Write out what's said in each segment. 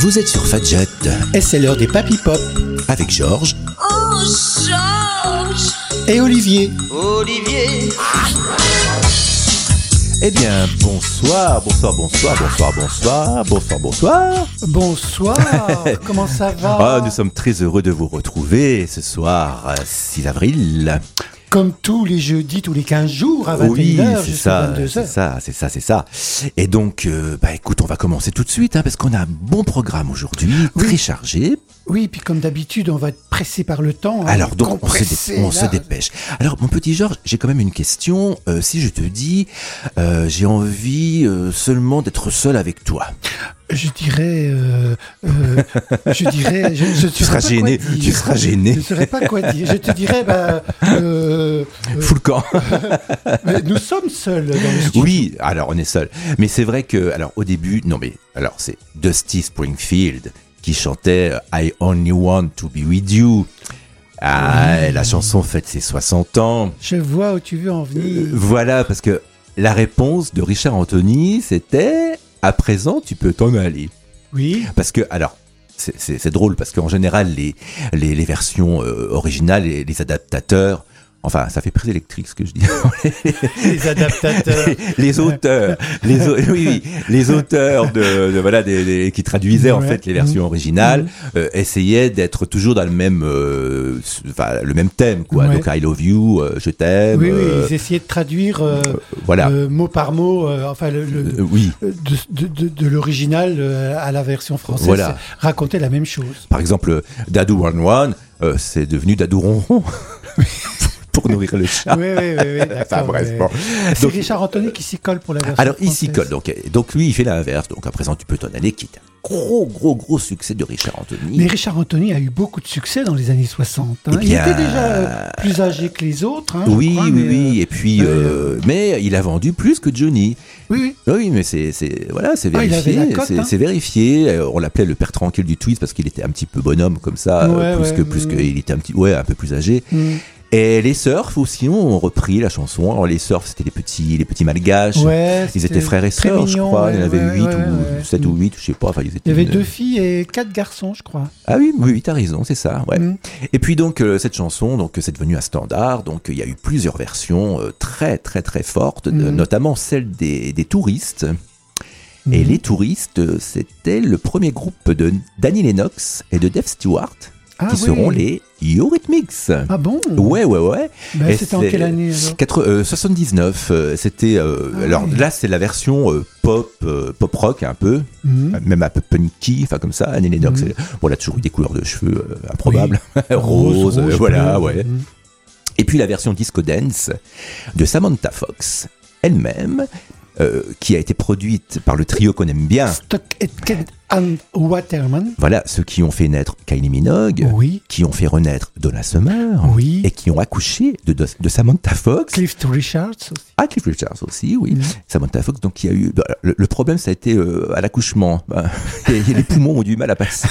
Vous êtes sur Fadjet. Et c'est l'heure des Papy Pop. Avec Georges. Oh, Georges. Et Olivier. Olivier. Eh bien, bonsoir. Bonsoir, comment ça va? Ah, nous sommes très heureux de vous retrouver ce soir, 6 avril. Comme tous les jeudis, tous les 15 jours, à 21h Oui, jusqu'à 22h. c'est ça. Et donc, écoute, on va commencer tout de suite, parce qu'on a un bon programme aujourd'hui, très chargé. Oui, puis comme d'habitude, on va être pressé par le temps. Alors, donc, on se dépêche. Alors, mon petit Georges, j'ai quand même une question. Si je te dis, j'ai envie seulement d'être seul avec toi. Je dirais, Tu seras gêné. Je ne saurais pas quoi dire. Je te dirais, fous le camp. Mais nous sommes seuls dans le studio. Oui, alors on est seuls. Mais c'est vrai que, alors au début, c'est Dusty Springfield qui chantait I Only Want to Be With You. La chanson fête ses 60 ans. Je vois où tu veux en venir. Voilà, parce que la réponse de Richard Anthony, c'était à présent, tu peux t'en aller. Oui. Parce que, alors, c'est drôle, parce qu'en général, les versions originales, les adaptateurs, enfin, ça fait prise électrique ce que je dis. Les adaptateurs. Les auteurs. Les auteurs qui traduisaient en fait les versions originales essayaient d'être toujours dans le même thème, quoi. Ouais. Donc I love you, je t'aime. Oui, ils essayaient de traduire mot par mot, de l'original à la version française. Voilà. Raconter la même chose. Par exemple, Dadou Wan Wan, c'est devenu Dadou Ronron. Pour nourrir le chat. Oui, d'accord. Enfin, bref, bon. C'est Donc, Richard Anthony qui s'y colle pour la version alors, il française. s'y colle. Donc, lui, il fait l'inverse. Donc, à présent, tu peux t'en aller, qui est un gros succès de Richard Anthony. Mais Richard Anthony a eu beaucoup de succès dans les années 60. Eh bien, il était déjà plus âgé que les autres. Oui. Et puis, mais il a vendu plus que Johnny. Oui. Oui, mais c'est vérifié. Il avait la cote, c'est vérifié. On l'appelait le père tranquille du twist parce qu'il était un petit peu bonhomme comme ça, il était un peu plus âgé. Et les Surfs aussi ont repris la chanson. Alors les Surfs, c'était les petits malgaches. Ouais, ils étaient frères et sœurs, je crois. Il y en avait 8 ou 7 ou 8, je sais pas. Enfin, il y avait 2 filles et 4 garçons, je crois. Ah oui, t'as raison, c'est ça. Ouais. Et puis donc cette chanson, donc c'est devenu un standard. Donc il y a eu plusieurs versions très très très fortes, notamment celle des touristes. Et les touristes, c'était le premier groupe de Danny Lennox et de Dave Stewart. Qui seront les Eurythmics. Ah bon? Ouais. C'était en quelle année alors? 79. C'était. Alors là, c'est la version pop rock un peu, même un peu punky, enfin comme ça. Annie Lennox, elle a toujours eu des couleurs de cheveux improbables, rose, voilà, ouais. Et puis la version disco dance de Samantha Fox, elle-même. Qui a été produite par le trio qu'on aime bien. Stock Aitken and Waterman. Voilà, ceux qui ont fait naître Kylie Minogue, qui ont fait renaître Donna Summer, et qui ont accouché de Samantha Fox. Cliff Richards aussi. Ah, Cliff Richards aussi, oui. Samantha Fox, donc il y a eu... le problème, ça a été à l'accouchement. Les poumons ont du mal à passer.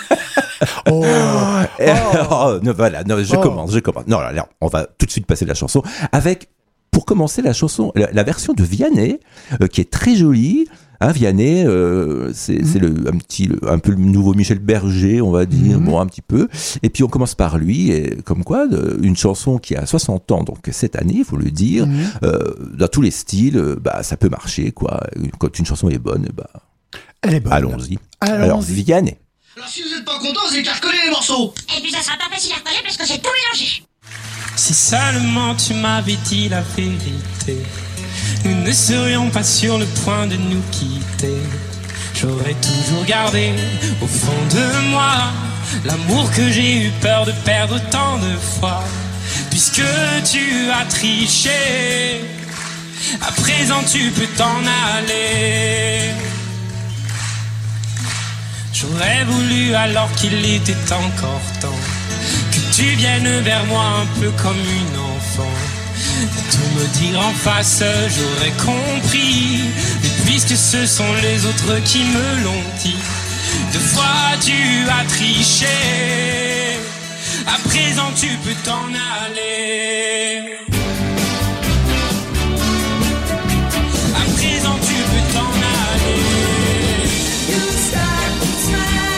Je commence. Non, alors, on va tout de suite passer la chanson avec... Pour commencer, la chanson, la version de Vianney, qui est très jolie. Vianney, c'est un peu le nouveau Michel Berger, on va dire, un petit peu. Et puis on commence par lui, et comme quoi, une chanson qui a 60 ans, donc cette année, il faut le dire, dans tous les styles, ça peut marcher, quoi. Quand une chanson est bonne, elle est bonne. Allons-y. Alors, Vianney. Alors si vous n'êtes pas content, vous n'avez qu'à recoller les morceaux. Et puis ça sera pas facile à recoller parce que c'est tout mélangé. Si seulement tu m'avais dit la vérité, nous ne serions pas sur le point de nous quitter. J'aurais toujours gardé au fond de moi l'amour que j'ai eu peur de perdre tant de fois. Puisque tu as triché, à présent tu peux t'en aller. J'aurais voulu alors qu'il était encore temps que tu viennes vers moi un peu comme une enfant. Tout me dire en face, j'aurais compris. Mais puisque ce sont les autres qui me l'ont dit, 2 fois tu as triché, à présent tu peux t'en aller. À présent tu peux t'en aller. You start to smile.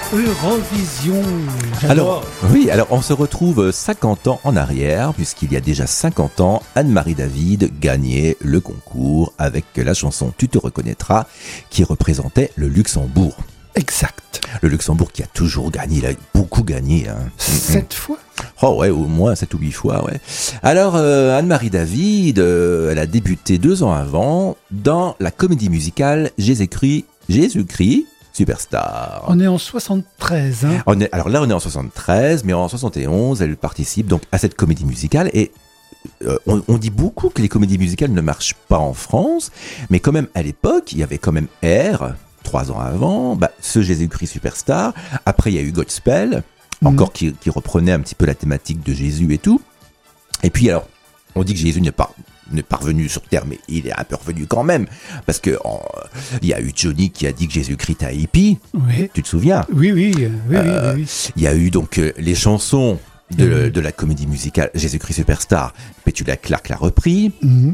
Eurovision. Alors, oui, alors on se retrouve 50 ans en arrière, puisqu'il y a déjà 50 ans, Anne-Marie David gagnait le concours avec la chanson Tu te reconnaîtras, qui représentait le Luxembourg. Exact. Le Luxembourg qui a toujours gagné, il a beaucoup gagné. 7 fois. Oh ouais, au moins 7 ou 8 fois, ouais. Alors, Anne-Marie David, elle a débuté 2 ans avant dans la comédie musicale Jésus-Christ Superstar. On est en 73. Hein. Alors là, on est en 73, mais en 71, elle participe donc à cette comédie musicale et on dit beaucoup que les comédies musicales ne marchent pas en France, mais quand même à l'époque, il y avait quand même R, 3 ans avant, ce Jésus-Christ Superstar. Après, il y a eu Godspell, encore qui reprenait un petit peu la thématique de Jésus et tout. Et puis alors, on dit que Jésus n'est pas revenu sur Terre, mais il est un peu revenu quand même, parce que il y a eu Johnny qui a dit que Jésus-Christ a hippie. Oui. Tu te souviens ? Oui. Il y a eu donc les chansons de la comédie musicale Jésus-Christ Superstar. Petula Clark l'a repris.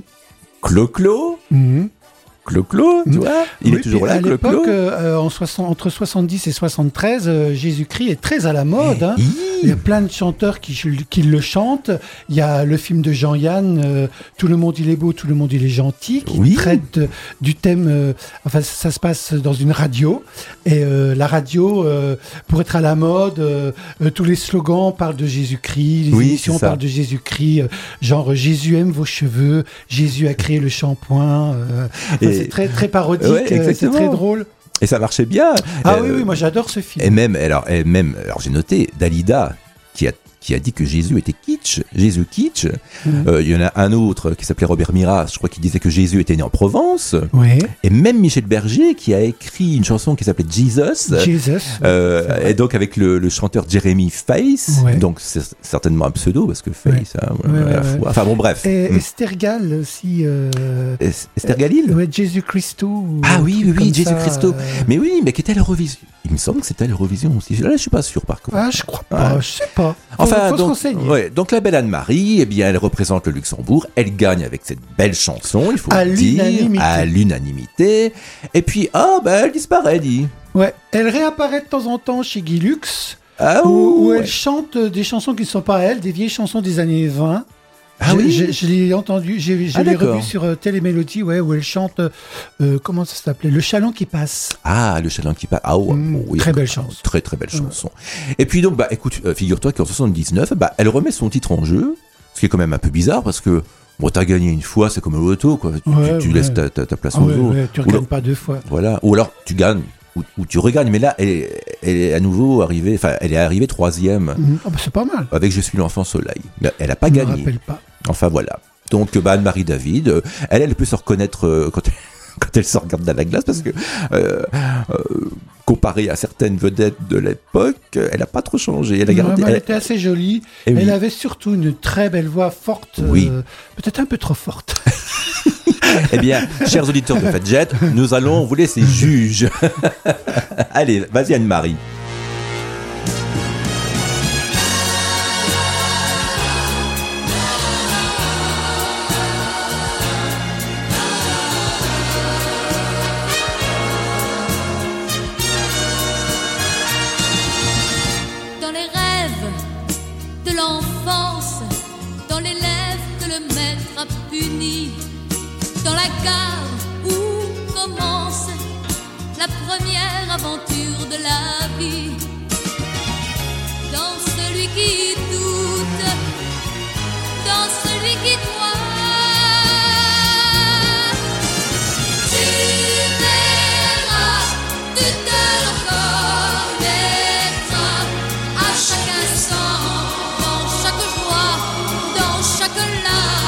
Clo-Clo. Clo-Clo, tu vois, il est toujours là, à l'époque, entre 70 et 73, Jésus-Christ est très à la mode. Hein. Il y a plein de chanteurs qui le chantent. Il y a le film de Jean-Yann, Tout le monde il est beau, tout le monde il est gentil, qui traite du thème. Ça se passe dans une radio. Et la radio, pour être à la mode, tous les slogans parlent de Jésus-Christ, les émissions parlent de Jésus-Christ, genre Jésus aime vos cheveux, Jésus a créé le shampoing. C'est très, très parodique, c'est très drôle. Et ça marchait bien. Oui, moi j'adore ce film. Et même, alors j'ai noté, Dalida, qui a dit que Jésus était kitsch, Jésus kitsch. Il y en a un autre qui s'appelait Robert Miras, je crois qu'il disait que Jésus était né en Provence. Oui. Et même Michel Berger qui a écrit une chanson qui s'appelait Jesus. Et donc avec le chanteur Jeremy Face, donc c'est certainement un pseudo parce que Face, à la fois. Enfin bon, bref. Et Esther Gall aussi. Esther Galil. Ouais, Jésus Christo. Ah oui, Jésus Christo. Mais oui, mais qui était à l'Eurovision. Il me semble que c'était à l'Eurovision aussi. Là, je suis pas sûr par contre. Ah, je crois pas, je sais pas. Donc la belle Anne-Marie, elle représente le Luxembourg, elle gagne avec cette belle chanson, il faut le dire, à l'unanimité. Et puis, elle disparaît, dit. Ouais, elle réapparaît de temps en temps chez Guy Lux, où elle chante des chansons qui ne sont pas elle, des vieilles chansons des années 20. Je l'ai entendu, je l'ai revu sur Télémélodie, où elle chante, comment ça s'appelait, Le Chaland qui passe. Ah, Le Chaland qui passe. Oui, très belle chanson. Très très belle chanson. Et puis donc, écoute, figure-toi qu'en 79, elle remet son titre en jeu, ce qui est quand même un peu bizarre parce que t'as gagné une fois, c'est comme le loto, quoi. Tu laisses ta place aux autres. Tu ne regagnes pas 2 fois. Voilà. Ou alors tu gagnes. Ou tu regagnes, mais là, elle est à nouveau arrivée, elle est arrivée 3e. C'est pas mal. Avec Je suis l'enfant soleil. Mais elle n'a pas gagné. Je me rappelle pas. Enfin, voilà. Donc, Anne-Marie David, elle peut se reconnaître quand elle se regarde dans la glace, parce que, comparée à certaines vedettes de l'époque, elle n'a pas trop changé. Elle était assez jolie. Elle avait surtout une très belle voix forte. Peut-être un peu trop forte. Eh bien, chers auditeurs de Fadjet, nous allons vous laisser juge. Allez, vas-y Anne-Marie. Dans les rêves de l'enfance, dans les lèvres que le maître a puni, dans la gare où commence la première aventure de la vie, dans celui qui doute, dans celui qui croit, tu verras, tu te reconnaîtras à chaque instant, dans chaque joie, dans chaque larme.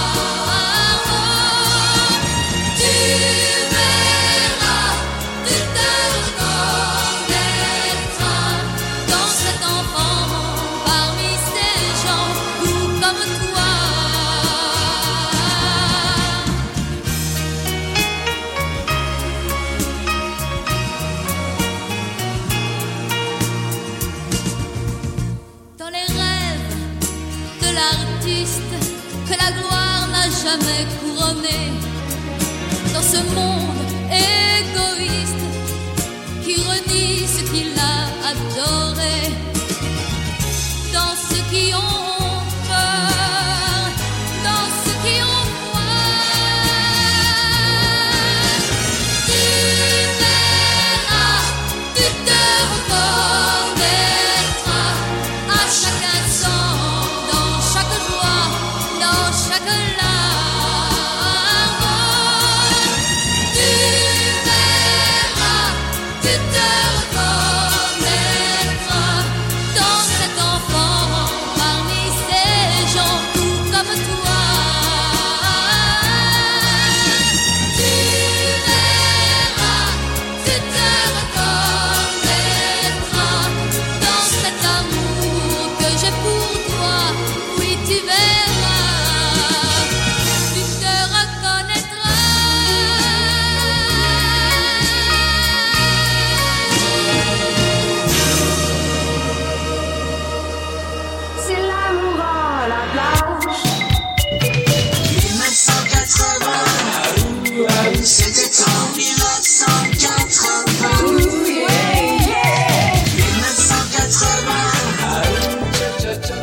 Que la gloire n'a jamais couronné, dans ce monde égoïste qui renie ce qu'il a à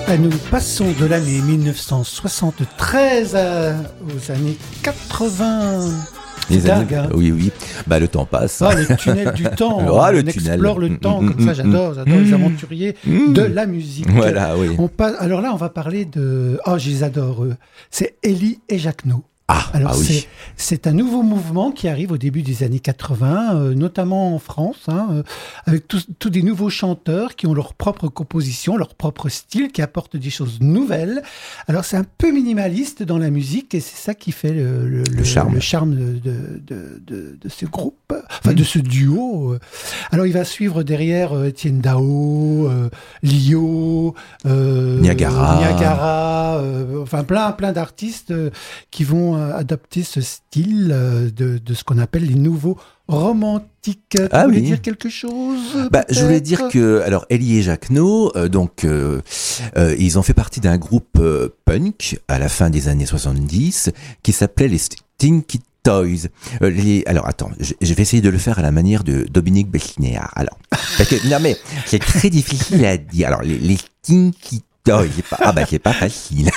Nous passons de l'année 1973 aux années 80. Les années, dingue, hein. oui. Bah, le temps passe. Ah, le tunnel du temps. Ah, le on tunnel. explore le temps comme ça. J'adore les aventuriers de la musique. Voilà, oui. Alors là, on va parler de... Oh, je les adore, eux. C'est Elie et Jacquenot. Alors, oui. c'est un nouveau mouvement qui arrive au début des années 80, notamment en France, avec tous des nouveaux chanteurs qui ont leur propre composition, leur propre style, qui apportent des choses nouvelles. Alors, c'est un peu minimaliste dans la musique et c'est ça qui fait le charme de ce groupe, enfin de ce duo. Alors, il va suivre derrière Étienne Dao, Lio, Niagara, enfin plein d'artistes qui vont adapter ce style de ce qu'on appelle les nouveaux romantiques. Tu voulais dire quelque chose je voulais dire que, alors, Elie et Jacquenot, ils ont fait partie d'un groupe punk à la fin des années 70 qui s'appelait les Stinky Toys. Alors, attends, je vais essayer de le faire à la manière de Dominique Besnéard. Alors, non mais, c'est très difficile à dire. Alors, les Stinky Toys, c'est pas facile.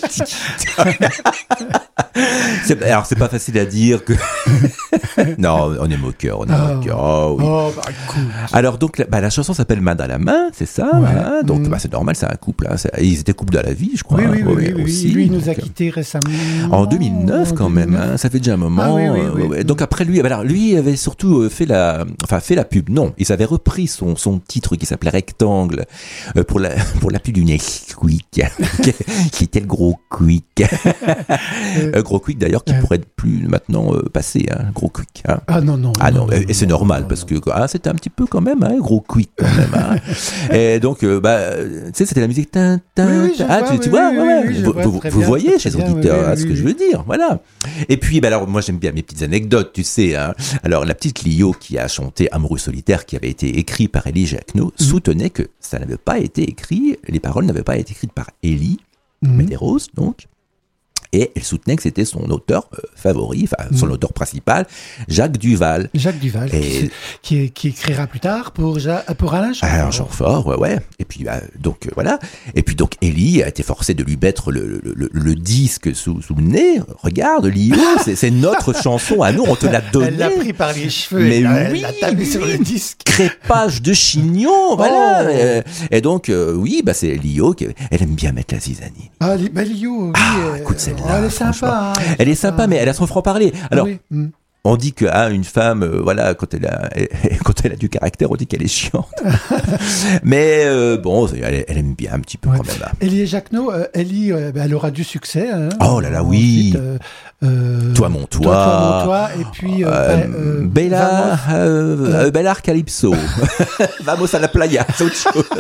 Alors, c'est pas facile à dire que... Non, on est moqueur, Oh, oui. Cool. Alors, donc, la chanson s'appelle Main dans la main, c'est ça, hein. Donc, c'est normal, c'est un couple, hein. Ils étaient couple dans la vie, je crois. Oui, aussi. Lui, il nous a quittés récemment. En 2009, quand même, hein. Ça fait déjà un moment. Donc, après, lui avait surtout fait la pub. Non, ils avaient repris son titre qui s'appelait Rectangle pour la pub du Nesquik, qui était le Gros Quick. Gros Quick, d'ailleurs, qui pourrait plus maintenant passer, hein, Gros Quick. Hein. Non. Et c'est normal, parce que c'était un petit peu quand même, hein, Gros Quick, quand même. Hein. Et donc, tu sais, c'était la musique. Tu vois, vous voyez, chers auditeurs, ce que je veux dire, voilà. Et puis, alors, moi, j'aime bien mes petites anecdotes, tu sais. Hein. Alors, la petite Lio qui a chanté Amoureux solitaire, qui avait été écrit par Elie Jacquenot, soutenait que ça n'avait pas été écrit, les paroles n'avaient pas été écrites par Elie Medeiros, donc. Et elle soutenait que c'était son auteur favori, son auteur principal, Jacques Duvall. Qui écrira plus tard pour Alain Chamfort. Alain Chamfort, ouais. Et puis, voilà. Et puis, donc, Elie a été forcée de lui mettre le disque sous le nez. Regarde, Lio, c'est notre chanson à nous, on te l'a donnée. Elle l'a pris par les cheveux, mais elle l'a tapé sur le disque. Crépage de chignon, voilà. Et donc, c'est Lio, elle aime bien mettre la zizanie. Lio, écoute, elle est sympa. Elle est sympa, mais elle a son franc-parler. Alors, on dit qu'une femme, quand elle a du caractère, on dit qu'elle est chiante. Mais elle aime bien un petit peu quand même. Elie et Jacquenot, elle aura du succès. Hein, oh là là, oui. Ensuite, Toi mon toit. Et puis Bellar Calypso. Vamos à la playa, c'est autre chose.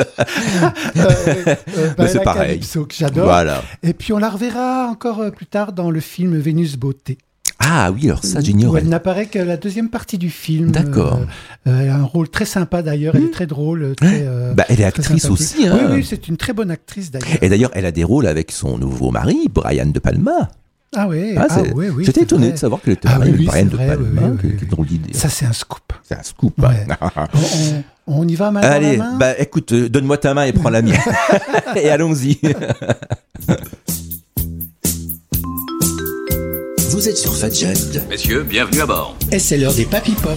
C'est pareil. Calypso, que j'adore. Voilà. Et puis on la reverra encore plus tard dans le film Vénus Beauté. Ah oui, alors ça, j'ignorais. Elle n'apparaît que la deuxième partie du film. D'accord. Elle a un rôle très sympa d'ailleurs, elle est très drôle. Elle est actrice aussi. Hein. Oui, c'est une très bonne actrice d'ailleurs. Et d'ailleurs, elle a des rôles avec son nouveau mari, Brian De Palma. Ah oui, oui. J'étais étonné de savoir qu'elle était mariée avec Brian De Palma. Quelle drôle d'idée. Ça, c'est un scoop. C'est un scoop. Ouais. On y va maintenant. Allez, écoute, donne-moi ta main et prends la mienne. Et allons-y. Vous êtes sur Fadjet. Messieurs, bienvenue à bord. Et c'est l'heure des Papy Pop.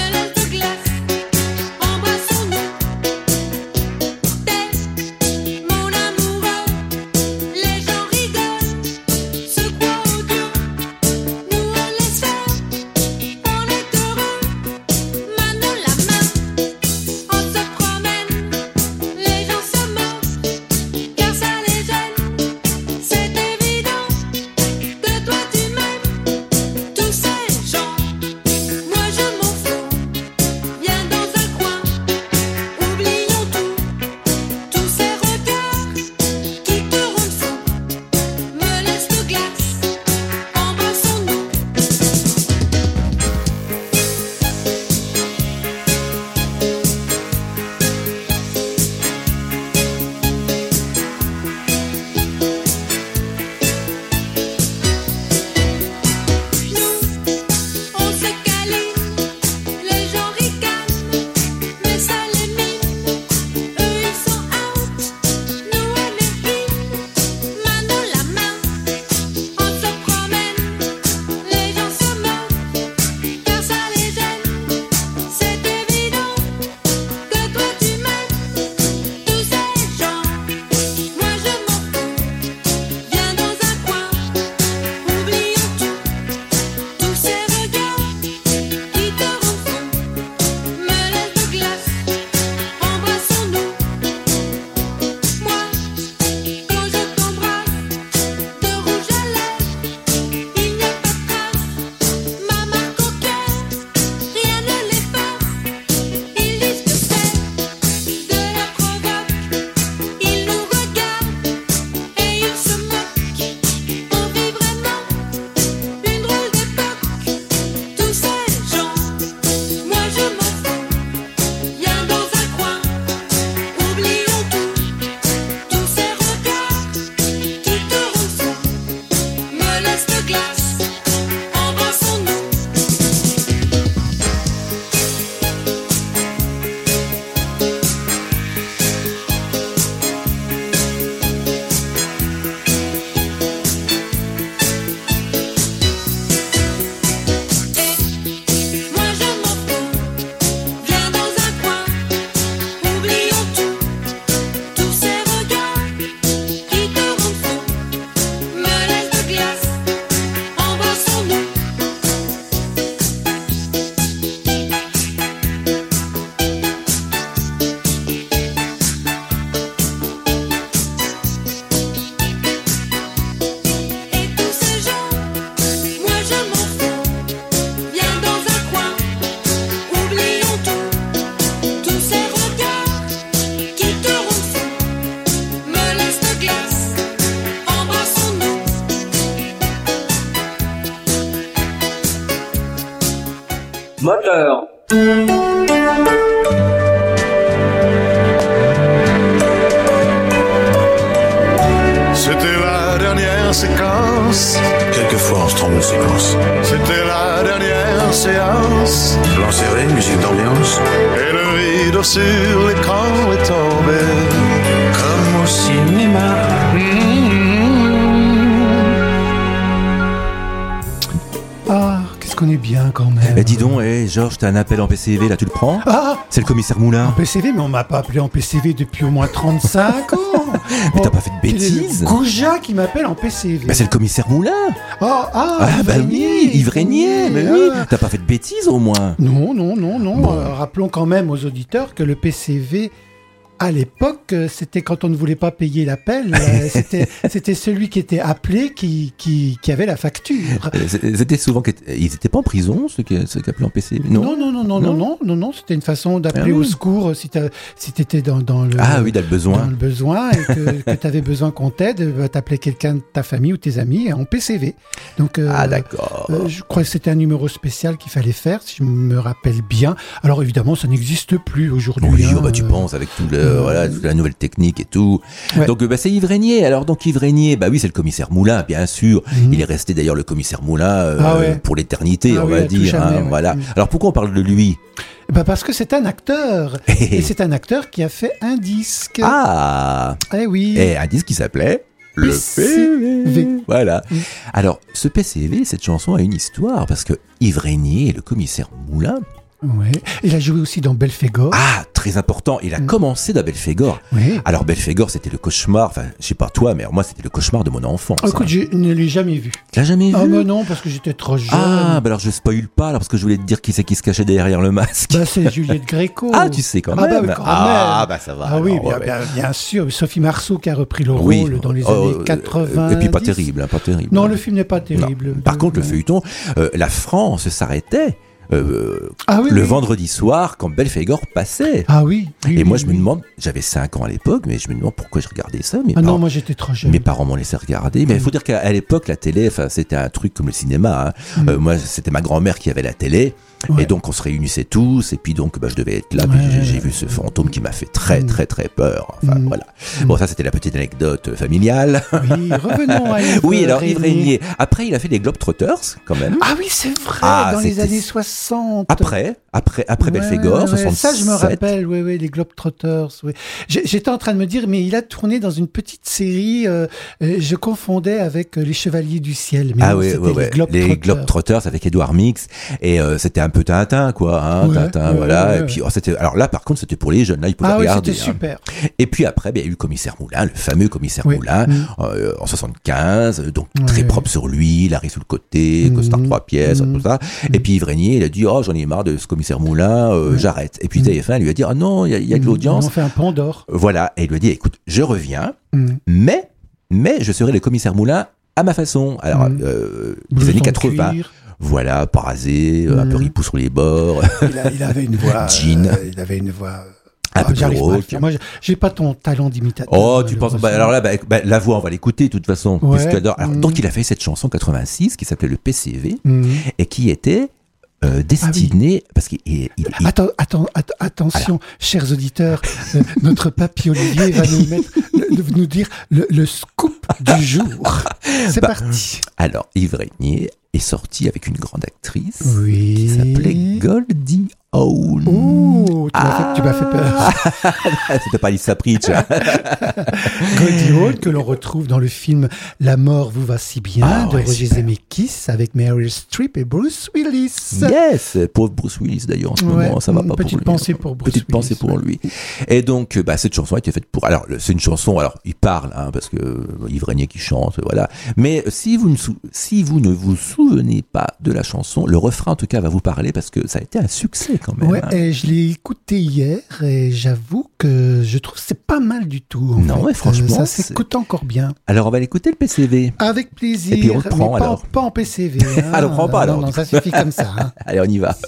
Embrassons-nous. Moteur. C'était la dernière séquence. Quelquefois, on se trompe de séquence. C'était la dernière séance. Plan serré, musique d'ambiance. Et le rideau sur l'écran est tombé. Comme au cinéma. Ah, qu'est-ce qu'on est bien quand même. Eh, dis donc, Georges, t'as un appel en PCV, là, tu le prends? Ah, C'est le commissaire Moulin. en PCV, mais on m'a pas appelé en PCV depuis au moins 35 ans. Mais t'as pas fait de bêtises? Gouja qui m'appelle en PCV. Bah, c'est le commissaire Moulin. Ah, Bah oui, Yves Régnier, mais oui. T'as pas fait de bêtises au moins? Non. Bon. Rappelons quand même aux auditeurs que le PCV, à l'époque, c'était quand on ne voulait pas payer l'appel, c'était celui qui était appelé qui avait la facture. C'était souvent ils étaient pas en prison, ceux qui appelaient en PCV. Non, c'était une façon d'appeler au secours si t'étais dans le dans le besoin. dans le besoin et que t'avais besoin qu'on t'aide, t'appelais quelqu'un de ta famille ou tes amis en PCV. Donc d'accord. je crois que c'était un numéro spécial qu'il fallait faire, si je me rappelle bien. Alors évidemment, ça n'existe plus aujourd'hui. Oui, tu penses avec toute la nouvelle technique et tout. Ouais. Donc c'est Yves Régnier. Alors donc Yves Régnier, bah oui, c'est le commissaire Moulin, bien sûr. Il est resté d'ailleurs le commissaire Moulin pour l'éternité, on va dire. Jamais, voilà. Alors pourquoi on parle de lui? Parce que c'est un acteur. Et c'est un acteur qui a fait un disque. Ah. Eh oui. Et un disque qui s'appelait le PCV. Voilà. Alors ce PCV, cette chanson a une histoire parce que Yves Régnier et le commissaire Moulin. Ouais. Il a joué aussi dans Belphégor. Ah, très important. Il a commencé dans Belphégor. Oui. Alors Belphégor, c'était le cauchemar. Enfin, je sais pas toi, mais moi, c'était le cauchemar de mon enfance. Écoute, je ne l'ai jamais vu. Tu l'as jamais vu? Ah, mais non, parce que j'étais trop jeune. Ah, bah alors je spoil pas, alors, parce que je voulais te dire qui c'est qui se cachait derrière le masque. Bah, c'est Juliette Gréco. Ah, tu sais quand même. Ah, bah, quand même. Bah ça va. Ah oui, alors, bien sûr. Sophie Marceau qui a repris le rôle dans les années 80. Et puis pas terrible, pas terrible. Non, le film n'est pas terrible. Par contre, le feuilleton, la France s'arrêtait. Oui. Vendredi soir quand Belphégor passait. Ah oui. Et moi je me demande, j'avais 5 ans à l'époque, mais je me demande pourquoi je regardais ça. Non, moi j'étais trop jeune. Mes parents m'ont laissé regarder, mais il faut dire qu'à l'époque la télé, c'était un truc comme le cinéma. Moi c'était ma grand-mère qui avait la télé. Ouais. Et donc on se réunissait tous, et puis donc je devais être là, puis j'ai vu ce fantôme qui m'a fait très très très peur. Enfin voilà. Bon, ça c'était la petite anecdote familiale. Oui, revenons à Yves Oui, alors Régnier. Yves Régnier. Après il a fait les Globetrotters quand même. Ah oui, c'est vrai, dans les années 60. Après Belphégor, 67. Ça je me rappelle, oui, les Globetrotters. Oui. J'étais en train de me dire, mais il a tourné dans une petite série, je confondais avec Les Chevaliers du Ciel. Mais les Globetrotters avec Édouard Mix, et c'était un peu Tintin, quoi, Tintin, voilà. Et puis, c'était, alors là, par contre, c'était pour les jeunes, là, ils pouvaient regarder. Oui, c'était super. Et puis après, il y a eu le commissaire Moulin, le fameux commissaire Moulin, en 75, donc très propre sur lui, Larry sous le côté, costard 3 pièces, tout ça. Et puis Yves Régnier, il a dit, j'en ai marre de ce commissaire Moulin, j'arrête. Et puis TF1 lui a dit, non, il y a de l'audience. On fait un pont d'or. Voilà. Et il lui a dit, écoute, je reviens, mais je serai le commissaire Moulin à ma façon. Alors, les années 80. Cuir. Voilà, parasé, un peu ripou sur les bords. Il avait une voix. Jean. Il avait une voix. Un peu j'arrive pas à le rock. faire. Moi, j'ai pas ton talent d'imitateur. Oh, tu penses. Alors là, la voix, on va l'écouter de toute façon. Ouais. Alors, donc, il a fait cette chanson 86 qui s'appelait le PCV et qui était destiné parce qu'il attention, chers auditeurs, notre papy Olivier va nous dire le scoop du jour. C'est parti. Alors, Yves Régnier est sorti avec une grande actrice qui s'appelait Goldie Hawn. Oh, tu m'as fait peur. C'était pas Lisa Pritch. Goldie Hawn, que l'on retrouve dans le film La mort vous va si bien de Roger Zemeckis avec Meryl Streep et Bruce Willis. Yes, pauvre Bruce Willis d'ailleurs en ce moment, ça va pas pour lui. Petite pensée pour Bruce Willis. Petite pensée pour lui. Et donc, cette chanson a été faite pour. Alors, c'est une chanson. Alors, il parle, parce que Yves Régnier qui chante, voilà. Mais si vous ne vous souvenez pas de la chanson, le refrain en tout cas va vous parler parce que ça a été un succès quand même. Ouais, et je l'ai écouté hier et j'avoue que je trouve que c'est pas mal du tout. Non, mais franchement, ça s'écoute encore bien. Alors on va l'écouter le PCV. Avec plaisir. Et puis on le prend mais alors. Pas en PCV. Ah, on le prend pas alors. Non, ça suffit comme ça. Allez, on y va.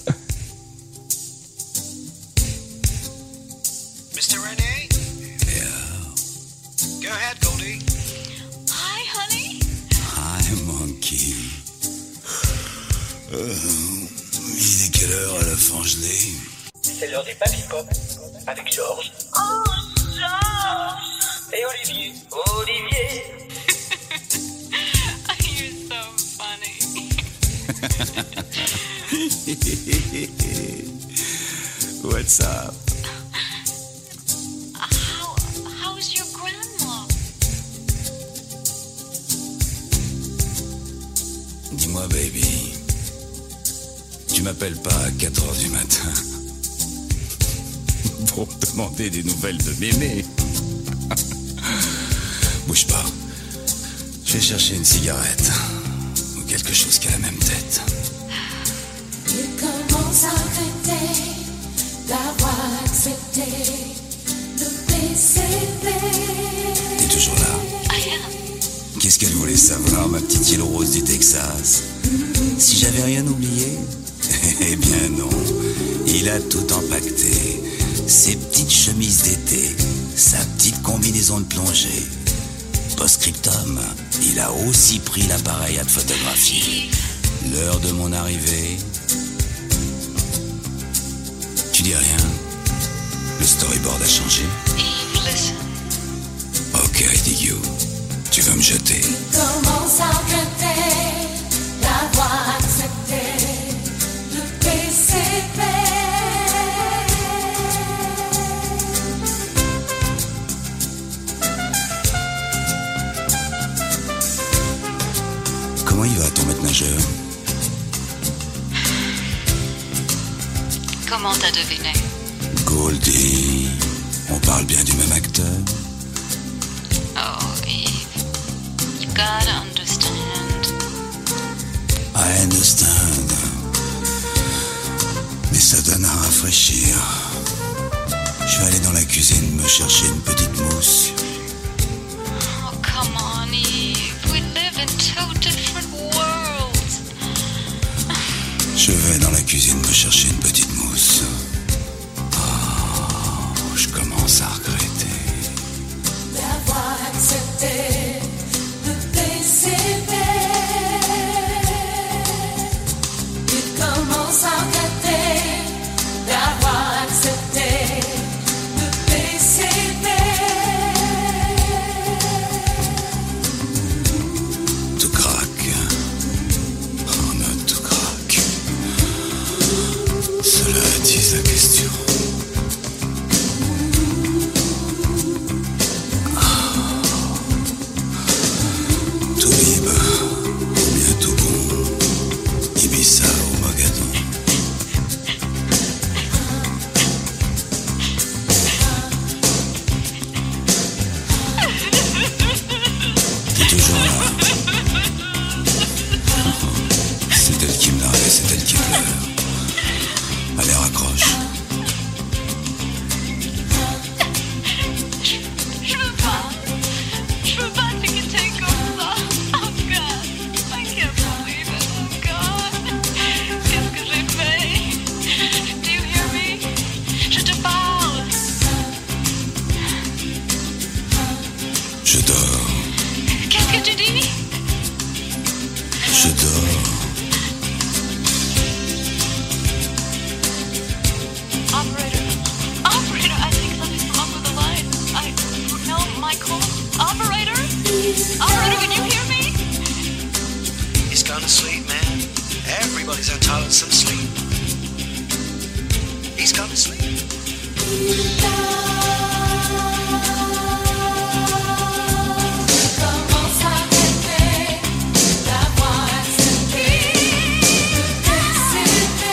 Mr. Rene? Yeah. Go ahead, Goldie. Hi, honey. Hi, monkey. Il est quelle heure à la enfant gelé. C'est l'heure des Papy Pop avec Georges. Oh, Georges! Et Olivier. Olivier! You're so funny. What's up? How's your grandma? Dis-moi, baby, tu m'appelles pas à 4h du matin pour me demander des nouvelles de mémé. Bouge pas. Je vais chercher une cigarette ou quelque chose qui a la même tête. Il commence à regretter d'avoir accepté le PCP. T'es toujours là? Qu'est-ce qu'elle voulait savoir, ma petite île rose du Texas? Si j'avais rien oublié? Eh bien non, il a tout empaqueté. Ses petites chemises d'été, sa petite combinaison de plongée. Post-scriptum, il a aussi pris l'appareil à te photographier. L'heure de mon arrivée. Tu dis rien? Le storyboard a changé? Eve, listen. Ok, I dig you. Tu veux me jeter? Il commence à regretter d'avoir accepté le PCP. Comment il va ton maître nageur? Comment t'as deviné? Goldie, on parle bien du même acteur? Oh, Eve, you gotta understand. I understand. Mais ça donne à rafraîchir. Je vais aller dans la cuisine me chercher une petite mousse. Oh, come on, Eve. We live in two different worlds. Je vais dans la cuisine me chercher une petite mousse. Oh, je commence à regretter. D'avoir accepté le PCP. Il commence à regretter d'avoir accepté le PCP. Tout craque. Oh non, tout craque. Cela attise la question. Tout libre, ou bien tout bon. Ibiza ou Mogadon. T'es toujours là. C'est elle qui me nargue, c'est elle qui pleure. Allez, raccroche. Je veux pas te quitter comme ça. Oh God, I can't believe it. Oh God, qu'est-ce que j'ai fait? Do you hear me? Je te parle. Je dors, Qu'est-ce que tu dis? je dors. Operator, I think something's wrong with the line. No, my call. Operator, can you hear me? He's gone to sleep, man. Everybody's entitled to some sleep. He's gone to sleep. Commence à regretter d'avoir accepté le PCP.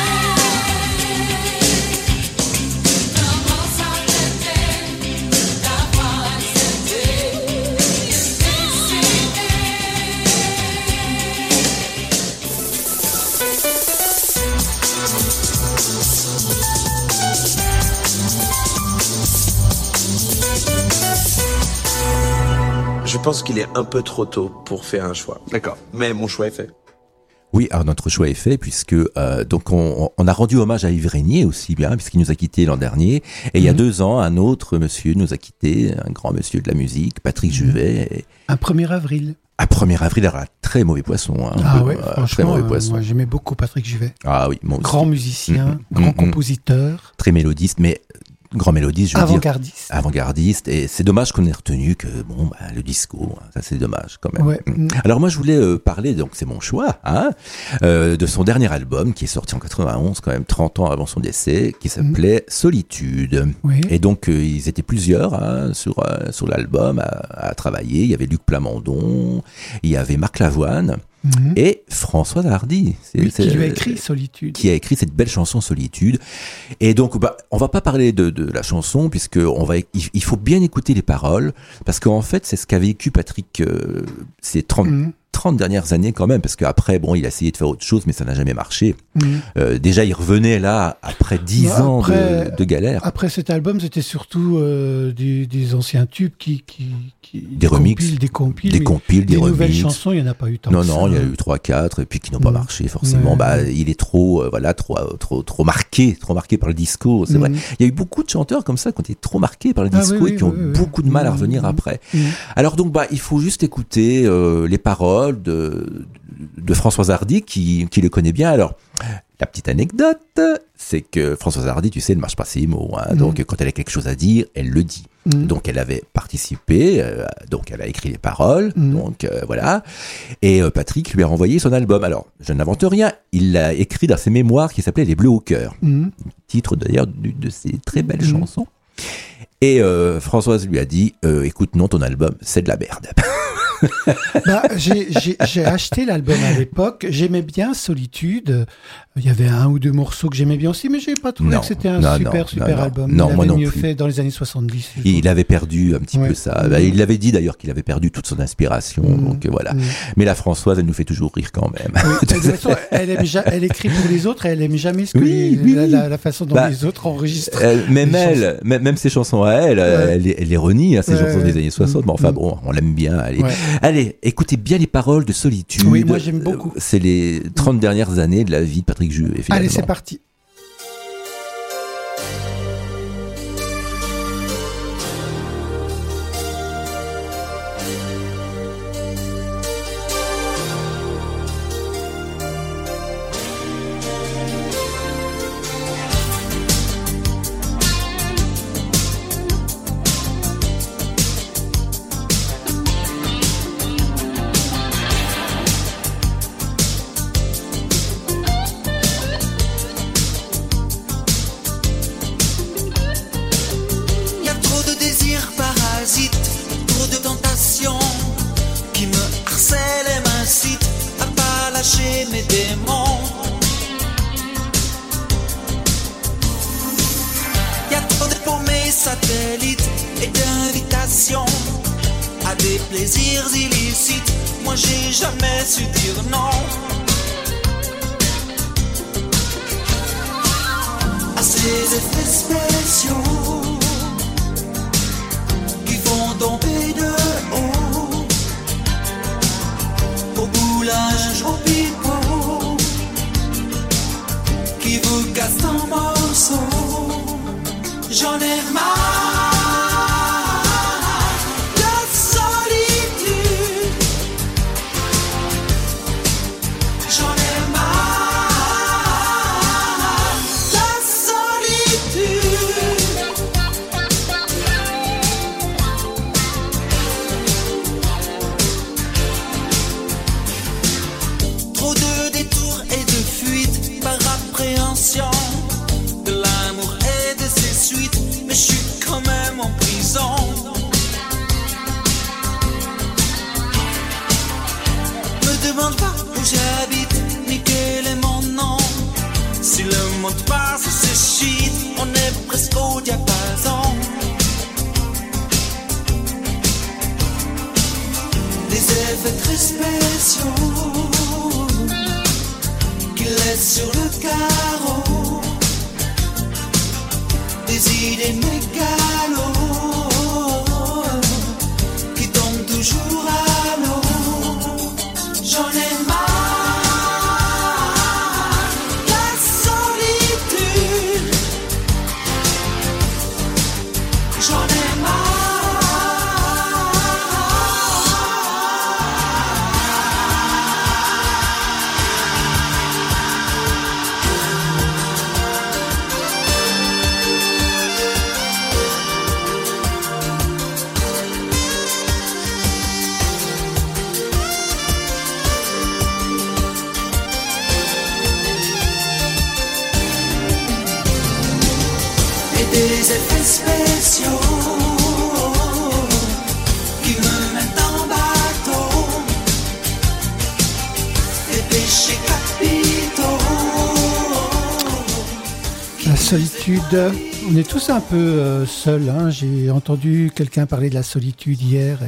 Commence à regretter d'avoir accepté le PCP. Je pense qu'il est un peu trop tôt pour faire un choix. D'accord. Mais mon choix est fait. Oui, alors notre choix est fait puisque donc on a rendu hommage à Yves Régnier aussi bien puisqu'il nous a quittés l'an dernier et il y a 2 ans un autre monsieur nous a quittés, un grand monsieur de la musique, Patrick Juvet. Un 1er avril. À 1er avril, alors, très mauvais poisson. Ah ouais, très franchement, mauvais poisson. moi, j'aimais beaucoup Patrick Juvet. Ah oui, moi aussi. Grand musicien, grand compositeur. Très mélodiste, mais grand mélodiste, je veux Avant-gardiste. dire. Avant-gardiste. Et c'est dommage qu'on ait retenu que, le disco, ça c'est dommage quand même. Ouais. Alors moi je voulais parler, donc c'est mon choix, de son dernier album qui est sorti en 91, quand même 30 ans avant son décès, qui s'appelait Solitude. Oui. Et donc ils étaient plusieurs sur l'album à travailler. Il y avait Luc Plamondon, il y avait Marc Lavoine. Et Françoise Hardy, qui lui a écrit Solitude, qui a écrit cette belle chanson Solitude. Et donc, on va pas parler de la chanson puisque il faut bien écouter les paroles parce qu'en fait, c'est ce qu'a vécu Patrick ces 30 dernières années quand même, parce qu'après, il a essayé de faire autre chose, mais ça n'a jamais marché. Déjà, il revenait là après 10 ans de galère. Après cet album, c'était surtout des anciens tubes des remixes, des compiles, des nouvelles remixes. Chansons, il n'y en a pas eu tant. Non, il y en a eu 3-4 et puis qui n'ont pas marché forcément. Il est trop marqué par le disco. C'est vrai. Il y a eu beaucoup de chanteurs comme ça qui ont été trop marqués par le disco et qui ont beaucoup de mal à revenir après. Alors donc, il faut juste écouter les paroles de Françoise Hardy qui le connaît bien. Alors, la petite anecdote, c'est que Françoise Hardy, tu sais, elle ne marche pas ses mots. Donc, quand elle a quelque chose à dire, elle le dit. Donc, elle avait participé, donc elle a écrit les paroles, donc voilà. Et Patrick lui a renvoyé son album. Alors, je n'invente rien, il l'a écrit dans ses mémoires qui s'appelait Les Bleus au cœur. Titre d'ailleurs de ses très belles chansons. Et Françoise lui a dit, écoute, non, ton album, c'est de la merde. J'ai acheté l'album à l'époque, j'aimais bien Solitude, il y avait 1 ou 2 morceaux que j'aimais bien aussi, mais je n'ai pas trouvé que c'était un super album. Non, il moi avait non mieux plus. fait dans les années 70. Il avait perdu un petit peu ça. Il l'avait dit d'ailleurs qu'il avait perdu toute son inspiration, donc voilà. Mais la Françoise, elle nous fait toujours rire quand même. Oui, de toute façon, elle écrit pour les autres et elle aime jamais ce que la façon dont les autres enregistrent. Même ses chansons à elle, elle les renie, ces chansons des années 60, mais enfin bon, on l'aime bien. Allez, écoutez bien les paroles de Solitude. Oui, moi j'aime beaucoup. C'est les 30 dernières années de la vie de Patrick Juvet, finalement. Allez, c'est parti. des effets spéciaux qui me mettent en bateau, des péchés capitaux. La solitude, on est tous un peu seuls. Hein. J'ai entendu quelqu'un parler de la solitude hier,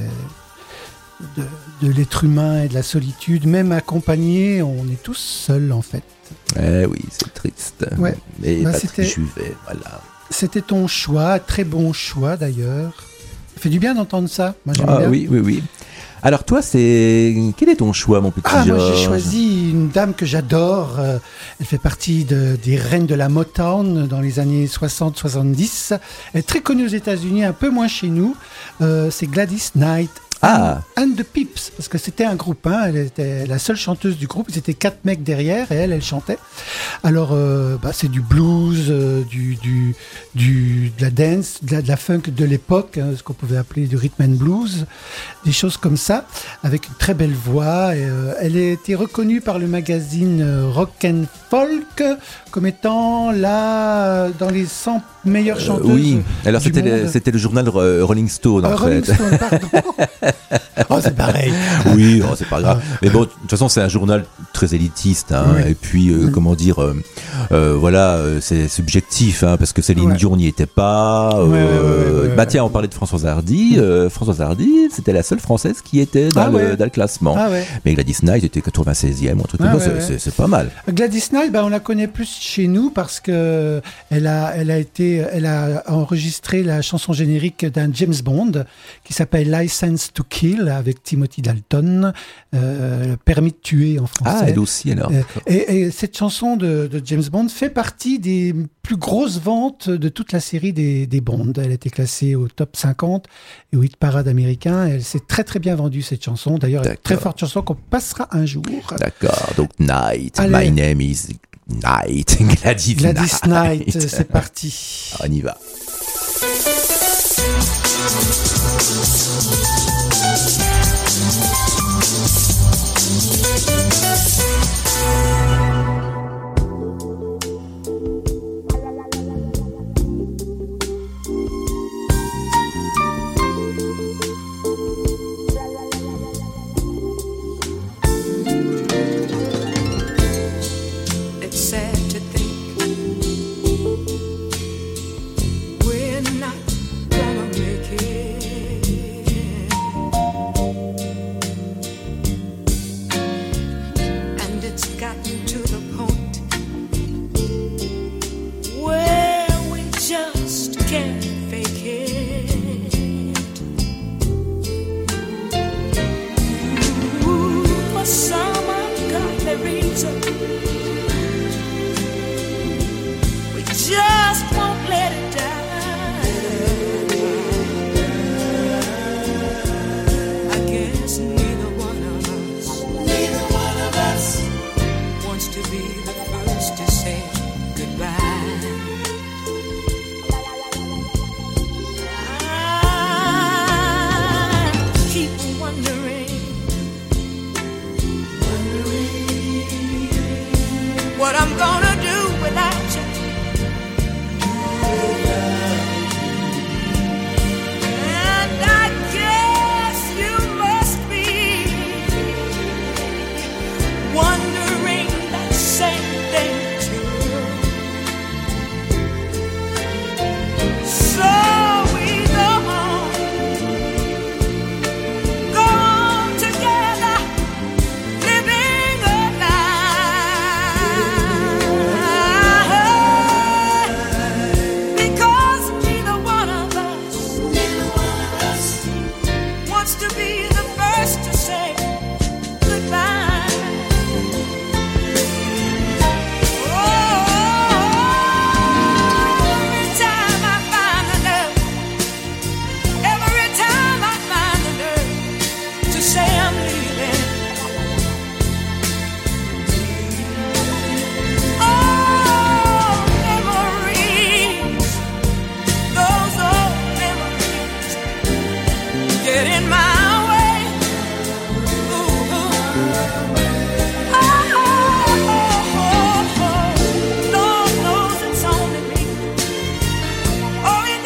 de l'être humain et de la solitude. Même accompagné, on est tous seuls en fait. Eh oui, c'est triste. Ouais. Mais Bah, Patrick Juvet, voilà. C'était ton choix, très bon choix d'ailleurs. Ça fait du bien d'entendre ça. Moi, j'aime bien. Oui. Alors toi, quel est ton choix, mon petit Georges? Moi j'ai choisi une dame que j'adore. Elle fait partie des reines de la Motown dans les années 60-70. Elle est très connue aux États-Unis, un peu moins chez nous. C'est Gladys Knight. And the Pips, parce que c'était un groupe, hein, elle était la seule chanteuse du groupe, ils étaient 4 mecs derrière et elle chantait. Alors c'est du blues, de la dance, de la funk de l'époque, hein, ce qu'on pouvait appeler du rhythm and blues, des choses comme ça, avec une très belle voix. Et, elle a été reconnue par le magazine Rock and Folk comme étant là dans les 100 meilleures chanteuses. Oui, alors du monde. c'était le journal Rolling Stone en Rolling fait. Stone, pardon. Oh, c'est pareil. Oui, c'est pas grave. Mais bon, de toute façon, c'est un journal très élitiste. Hein, Oui. Et puis, comment dire, voilà, c'est subjectif, hein, parce que Céline Dion n'y était pas. Bah tiens, on parlait de Françoise Hardy. Françoise Hardy, c'était la seule Française qui était dans le classement. Mais Gladys Knight était 96e ou un truc comme ça. C'est pas mal. Gladys Knight, on la connaît plus chez nous parce que elle a enregistré la chanson générique d'un James Bond qui s'appelle License to Kill avec Timothy Dalton, Permis de tuer en français. Ah, elle aussi alors. Et cette chanson de James Bond fait partie des plus grosses ventes de toute la série des Bond. Elle a été classée au top 50 et au hit parade américain. Elle s'est très très bien vendue cette chanson. D'ailleurs, une très forte chanson qu'on passera un jour. D'accord, donc Night, Allez. My Name is Night, Gladys Knight, c'est parti. On y va. It's sad to think we're not gonna make it, and it's gotten to the point where we just can't fake it. Ooh, for some ungodly reason, just won't let it die. I guess neither one of us wants to be the first to say goodbye. I keep wondering what I'm gonna do without you. And I guess you must be wondering that same thing too. So we go on together, living a life. Because neither one of us wants to be the first to say goodbye. Every time I find the nerve to say I'm leaving, memories, those old memories get in my way. Lord knows it's only me. Oh, it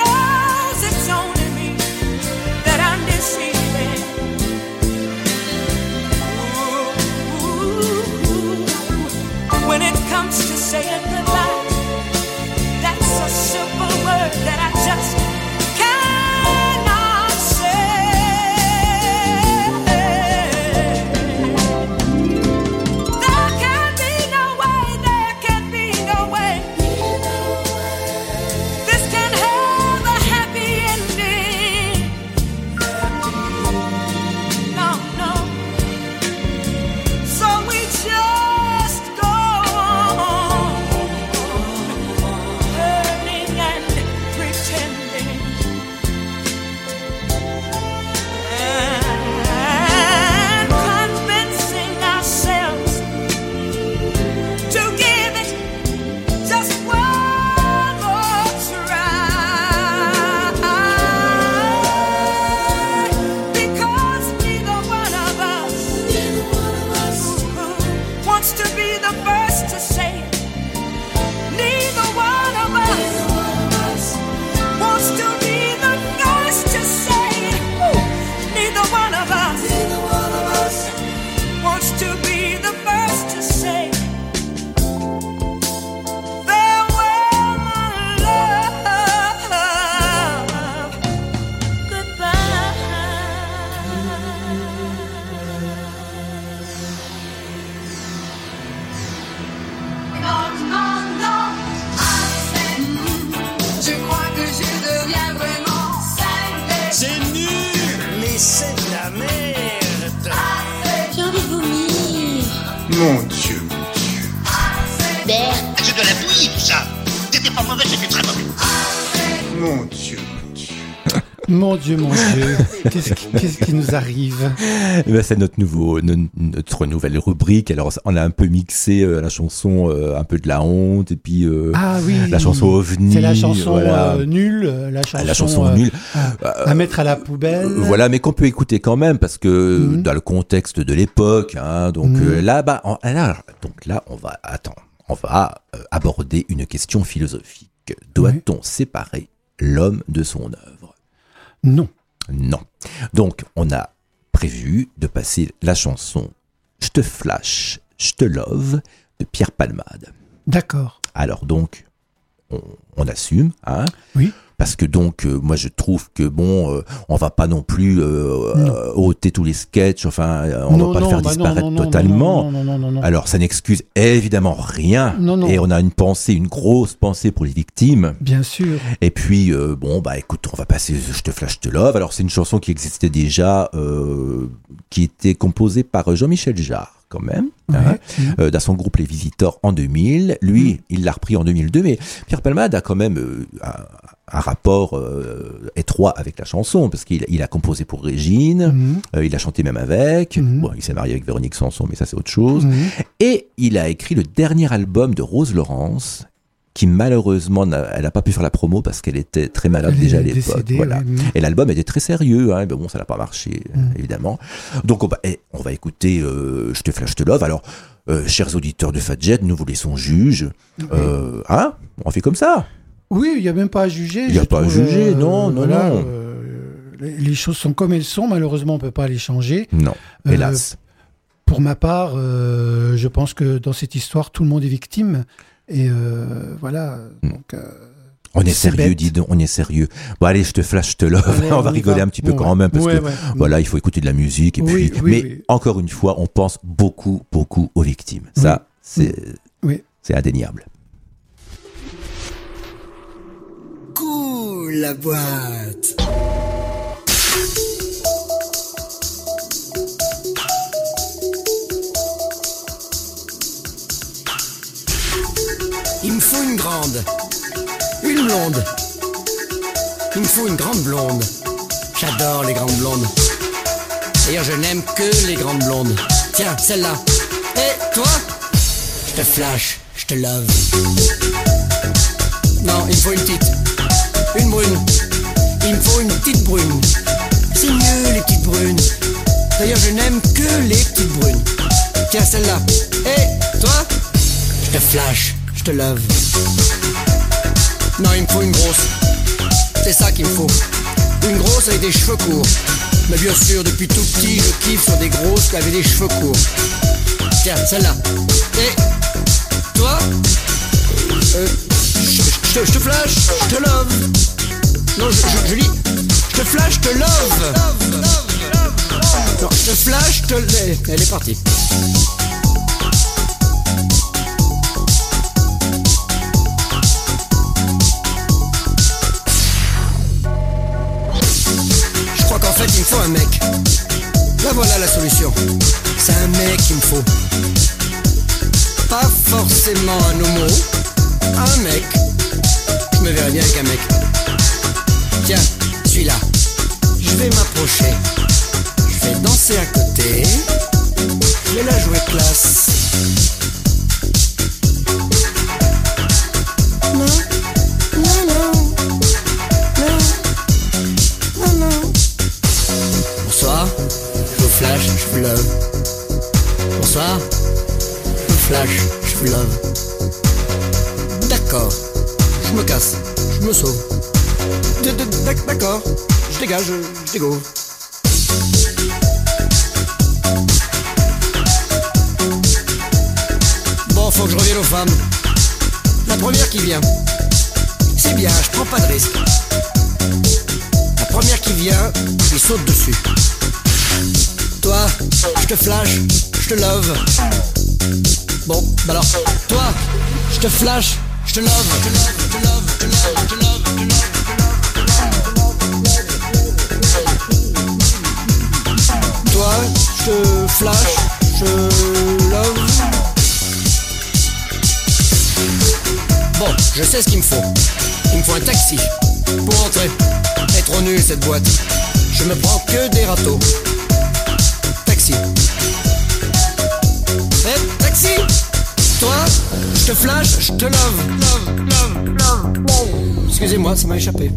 Mon Dieu. C'est de la bouillie tout ça. C'était pas mauvais, c'était très mauvais. Mon Dieu. Mon Dieu, qu'est-ce qui nous arrive? C'est notre nouvelle rubrique. Alors, on a un peu mixé la chanson un peu de la honte et puis la chanson OVNI. C'est la chanson nulle, la chanson nulle à mettre à la poubelle. Voilà, mais qu'on peut écouter quand même parce que dans le contexte de l'époque, hein, donc là, on va aborder une question philosophique. Doit-on séparer l'homme de son œuvre? Non. Donc, on a prévu de passer la chanson « Je te flash, je te love » de Pierre Palmade. D'accord. Alors donc, on assume, hein. Oui. Parce que donc, moi je trouve que on va pas non plus ôter tous les sketchs, enfin, on va pas le faire disparaître totalement. Non. Alors, ça n'excuse évidemment rien. Non. Et on a une grosse pensée pour les victimes. Bien sûr. Et puis, écoute, on va passer Je te flash, je te love. Alors, c'est une chanson qui existait déjà, qui était composée par Jean-Michel Jarre, quand même, dans son groupe Les Visitors en 2000. Lui, il l'a repris en 2002, mais Pierre Palmade a quand même un rapport étroit avec la chanson, parce qu'il a composé pour Régine, il a chanté même avec, il s'est marié avec Véronique Sanson, mais ça c'est autre chose, et il a écrit le dernier album de Rose Laurence, qui malheureusement, elle n'a pas pu faire la promo parce qu'elle était très malade déjà à l'époque. Voilà. Et l'album était très sérieux, hein, mais ça n'a pas marché, évidemment. Donc on va écouter Je te flash, je te love. Alors, chers auditeurs de Fadjet, nous vous laissons juge. On fait comme ça. Oui, il n'y a même pas à juger. Il n'y a pas à juger, non. Les choses sont comme elles sont, malheureusement on ne peut pas les changer. Non, hélas. Pour ma part, je pense que dans cette histoire, tout le monde est victime. Et voilà. Donc, on est sérieux, dis donc, on est sérieux. Bon, allez, je te flash, je te love. On va rigoler un petit peu quand même, parce que voilà, il faut écouter de la musique. Et puis, mais encore une fois, on pense beaucoup, beaucoup aux victimes. Ça, c'est indéniable. Cool, la boîte. Il me faut une grande, une blonde. Il me faut une grande blonde. J'adore les grandes blondes. D'ailleurs, je n'aime que les grandes blondes. Tiens, celle-là. Et toi? Je te flash, je te love. Non, il me faut une petite. Une brune. Il me faut une petite brune. C'est mieux les petites brunes. D'ailleurs, je n'aime que les petites brunes. Tiens, celle-là. Et toi? Je te flash. Je te love. Non, il me faut une grosse. C'est ça qu'il me faut. Une grosse avec des cheveux courts. Mais bien sûr, depuis tout petit, je kiffe sur des grosses avec des cheveux courts. Tiens, celle-là. Et toi? Je te flash, je te love. Non, je lis. Je te flash, je te love. Non, je te flash, je te... Elle est partie. En fait, il me faut un mec. Là, voilà la solution. C'est un mec qu'il me faut. Pas forcément un homo. Un mec. Je me verrais bien avec un mec. Tiens, celui-là. Je vais m'approcher. Je vais danser à côté. Je vais la jouer classe. Bonsoir, je vous flash, je vous love. Bonsoir, je vous flash, je vous love. D'accord, je me casse, je me sauve. D'accord, je dégage, je dégaule. Bon, faut que je revienne aux femmes. La première qui vient. C'est bien, je prends pas de risque. La première qui vient, il saute dessus. Toi, je te flash, je te love. Bon, bah alors, toi, je te flash, je te love. Toi, je te flash, je love. Je sais ce qu'il me faut. Il me faut un taxi. Pour rentrer. Elle est trop nulle cette boîte. Je me prends que des râteaux. Taxi. Taxi. Toi, je te flash, je te love. Excusez-moi, ça m'a échappé.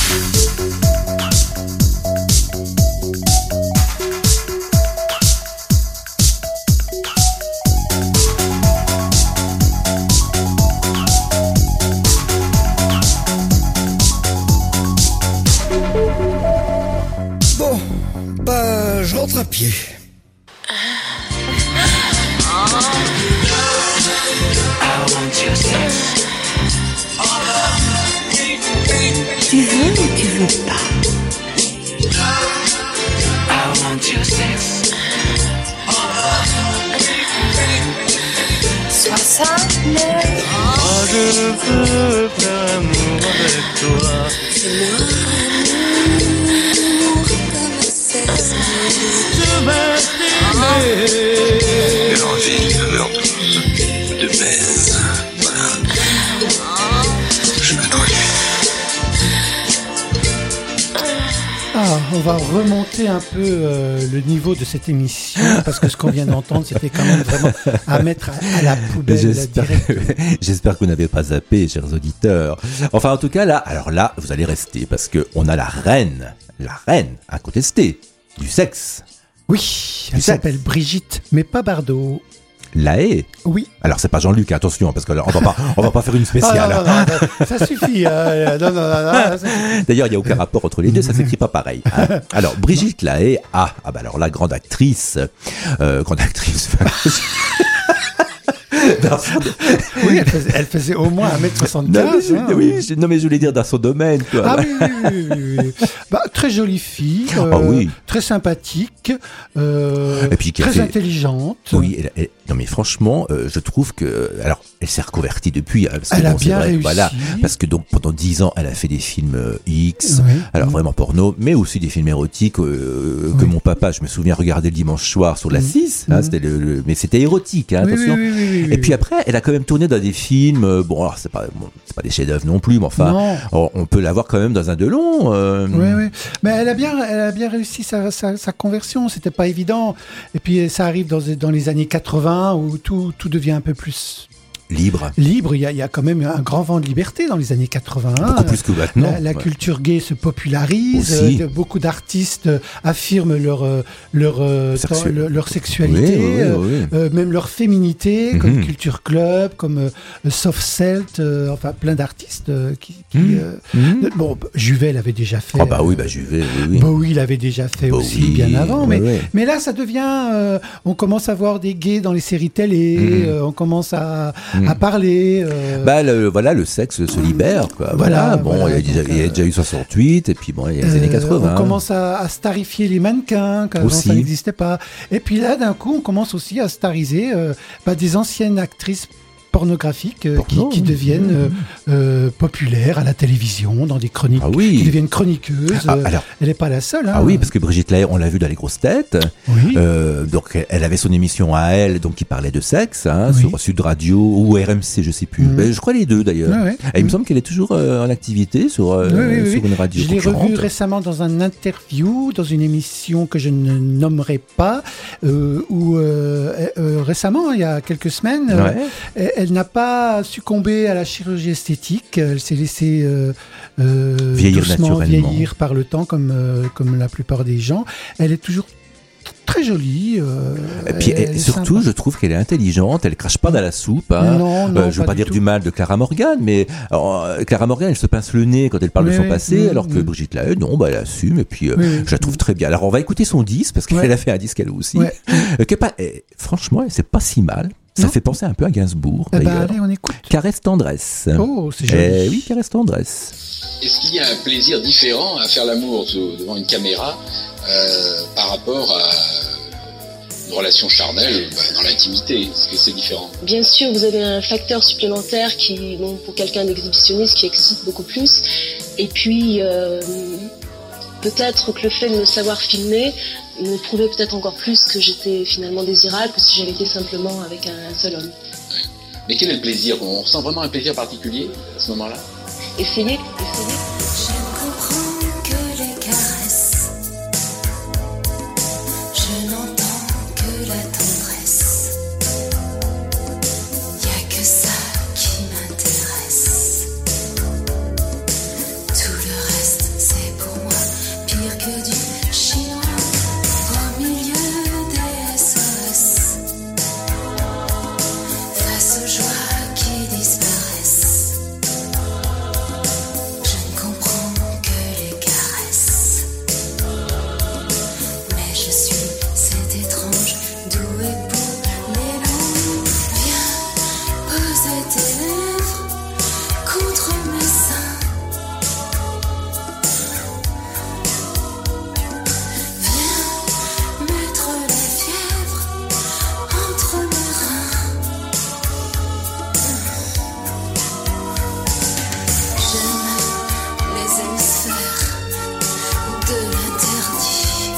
Bon, bah, je rentre à pied. Tu veux ou tu veux pas? Sois simple. Je veux faire amour avec toi. Fais-moi amour comme un sexe. Je vais t'aimer. L'envie de baise. Voilà. Je me dois lui. Ah, on va remonter un peu le niveau de cette émission parce que ce qu'on vient d'entendre, c'était quand même vraiment à mettre à la poubelle. J'espère que vous n'avez pas zappé, chers auditeurs. Enfin, en tout cas, là, vous allez rester parce que on a la reine incontestée du sexe. Oui, elle s'appelle Brigitte, mais pas Bardot. Lahaye. Oui. Alors c'est pas Jean-Luc, attention, parce que là, on va pas faire une spéciale. Non, ça suffit. Non, D'ailleurs, il y a aucun rapport entre les deux, ça s'écrit pas pareil. Hein. Alors Brigitte Lahaye, bah alors la grande actrice. Oui, elle faisait au moins 1m75. Non, mais je voulais dire dans son domaine, quoi. Ah oui. Bah, très jolie fille, très sympathique, et puis très intelligente. Oui, non mais franchement, je trouve que, alors, elle s'est reconvertie depuis. Parce que, elle a bien réussi. Voilà, parce que donc pendant 10 ans, elle a fait des films X, alors vraiment porno, mais aussi des films érotiques que mon papa, je me souviens, regardait le dimanche soir sur la 6. Hein, c'était mais c'était érotique, hein, attention. Oui. Et puis après, elle a quand même tourné dans des films. Alors c'est pas des chefs-d'œuvre non plus, mais enfin, on peut la voir quand même dans un Delon. Oui. Mais elle a bien réussi sa conversion. C'était pas évident. Et puis ça arrive dans les années 80 où tout devient un peu plus libre. Il y a quand même un grand vent de liberté dans les années 80. Beaucoup plus que maintenant. La culture gay se popularise. Beaucoup d'artistes affirment leur sexualité, même leur féminité, comme Culture Club, comme Soft Celt, enfin plein d'artistes bon, Juvet l'avait déjà fait. Juvet, Bowie l'avait déjà fait aussi bien avant. Mais là, ça devient... on commence à voir des gays dans les séries télé, on commence à parler. Le sexe se libère, quoi. Il y a déjà eu 68, et puis il y a les années 80. On commence à starifier les mannequins, qu'avant ça n'existait pas. Et puis là, d'un coup, on commence aussi à stariser des anciennes actrices pornographiques qui deviennent populaires à la télévision, dans des chroniques, qui deviennent chroniqueuses. Elle n'est pas la seule. Ah oui, parce que Brigitte Lahaye, on l'a vu dans Les Grosses Têtes. Oui. Donc elle avait son émission à elle, donc qui parlait de sexe, sur Sud Radio ou RMC, je sais plus. Je crois les deux d'ailleurs. Et il me semble qu'elle est toujours en activité sur une radio. Je l'ai revue récemment dans un interview, dans une émission que je ne nommerai pas, où récemment, il y a quelques semaines, elle n'a pas succombé à la chirurgie esthétique. Elle s'est laissée vieillir par le temps, comme la plupart des gens. Elle est toujours très jolie. Et puis surtout, je trouve qu'elle est intelligente. Elle crache pas dans la soupe. Non, je veux pas dire du mal de Clara Morgan, mais Clara Morgan, elle se pince le nez quand elle parle de son passé, alors que Brigitte Lahaye, elle assume. Et puis, je la trouve très bien. Alors, on va écouter son disque parce qu'elle a fait un disque elle aussi. Franchement, c'est pas si mal. Ça fait penser un peu à Gainsbourg, d'ailleurs. Allez, on écoute. Caresse tendresse. Oh, c'est joli. Oui, caresse tendresse. Est-ce qu'il y a un plaisir différent à faire l'amour devant une caméra par rapport à une relation charnelle dans l'intimité? Est-ce que c'est différent? Bien sûr, vous avez un facteur supplémentaire qui, pour quelqu'un d'exhibitionniste, qui excite beaucoup plus. Et puis, peut-être que le fait de me savoir filmer me prouvait peut-être encore plus que j'étais finalement désirable que si j'avais été simplement avec un seul homme. Mais quel est le plaisir? On ressent vraiment un plaisir particulier à ce moment-là? Essayez. Je ne comprends que les caresses. Je n'entends que la tendresse. Y a que ça qui m'intéresse. Tout le reste, c'est pour moi pire que du chinois. Au milieu des SOS, face aux joies qui disparaissent. Je ne comprends que les caresses. Mais je suis cet étrange doué pour les langues. Viens poser tes lèvres contre mes seins. Viens mettre la fièvre entre mes reins. J'aime les hémisphères de l'interdit.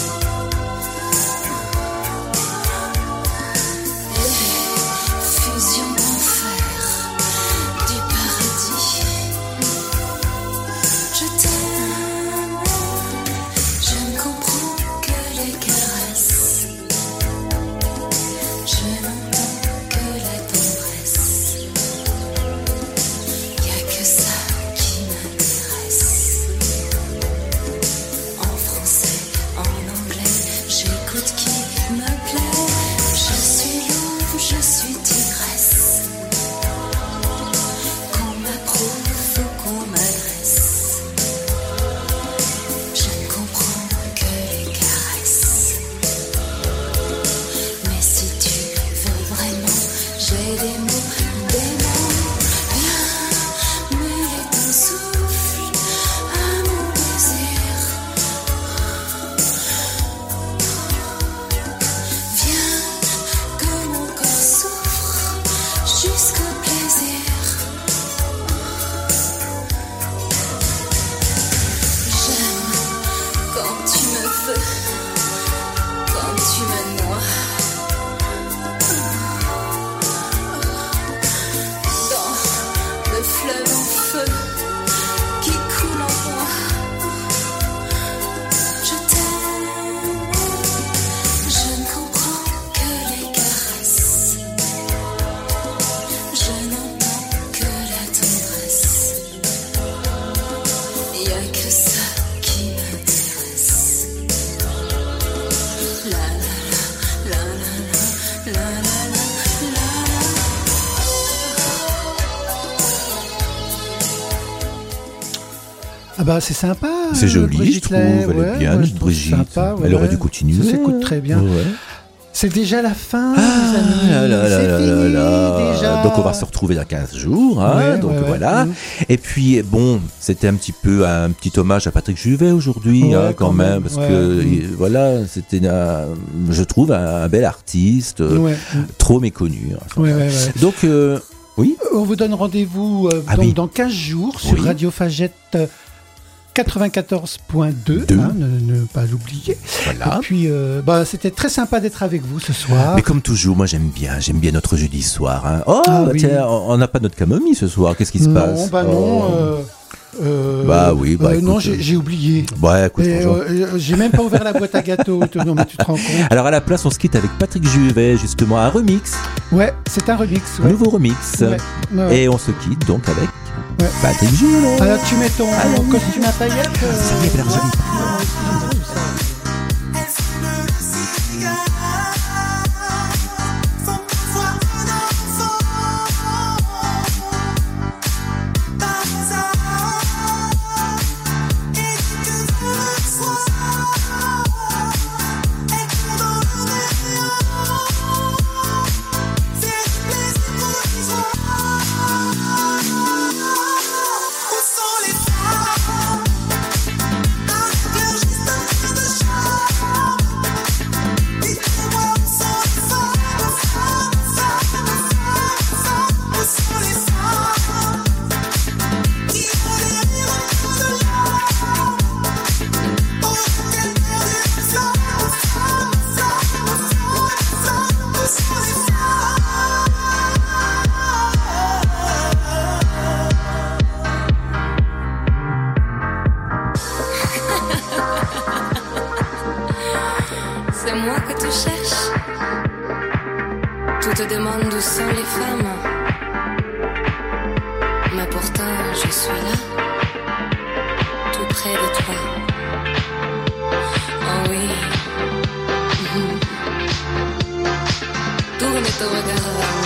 Les fusions d'enfer du paradis. Je t'aime. Je ne comprends que les caresses. Je n'entends que la tendresse. Y a que ça qui m'intéresse. En français, en anglais, j'écoute qui me plaît. Je suis louve, je suis tigresse. Qu'on m'approuve ou qu'on m'agresse. Je ne comprends que les caresses. Mais si tu veux vraiment, j'ai des mots, des mots. Viens mêler ton souffle à mon désir. Viens que mon corps souffre jusqu'au plaisir. J'aime quand tu me veux, quand tu me noies. Dans le fleuve en feu qui coule en moi. Je t'aime. Je ne comprends que les caresses. Je n'entends que la tendresse. Y a que ça qui m'intéresse. La la la la la la la la la. Ah bah c'est sympa. C'est joli, Brigitte je trouve. Lay, Elle ouais, est bien, moi, je notre trouve Brigitte. sympa, ouais, Elle aurait ouais. dû continuer. Ça s'écoute très bien. Ouais. C'est déjà la fin, Ah les amis. là là C'est là fini là. déjà. Donc on va se retrouver dans 15 jours. Hein, Ouais, donc ouais, ouais. voilà. Mhm. Et puis bon, c'était un petit hommage à Patrick Juvet aujourd'hui, Ouais, hein, quand même, parce ouais. que voilà, c'était je trouve un bel artiste, Ouais. trop méconnu. Enfin, Ouais, ouais, ouais. Donc oui. On vous donne rendez-vous Ah donc oui. dans 15 jours sur Oui. Radio Fagette 94.2, hein, ne pas l'oublier. Voilà. Et puis, c'était très sympa d'être avec vous ce soir. Mais comme toujours, moi j'aime bien notre jeudi soir. Hein. Oh, Ah bah, oui. tiens, on n'a pas notre camomille ce soir. Qu'est-ce qui se passe? Non, bah non. Bah oui, bah non, écoute, j'ai oublié. Ouais, écoute, Et, bonjour. j'ai même pas ouvert la boîte à gâteaux. Non, mais tu te rends compte. Alors à la place, on se quitte avec Patrick Juvet, justement, un remix. Ouais, c'est un remix. Un Ouais. nouveau remix. Ouais, ouais. Et on se quitte donc avec Ouais. Patrick Juvet. Alors tu mets ton costume à paillettes. Ça y est, Bernard Joly. Où sont les femmes avec leur juste moi que tu cherches. Tu te demandes où sont les femmes. Mais pourtant je suis là, tout près de toi. Oh oui. Tourne ton regard vers moi.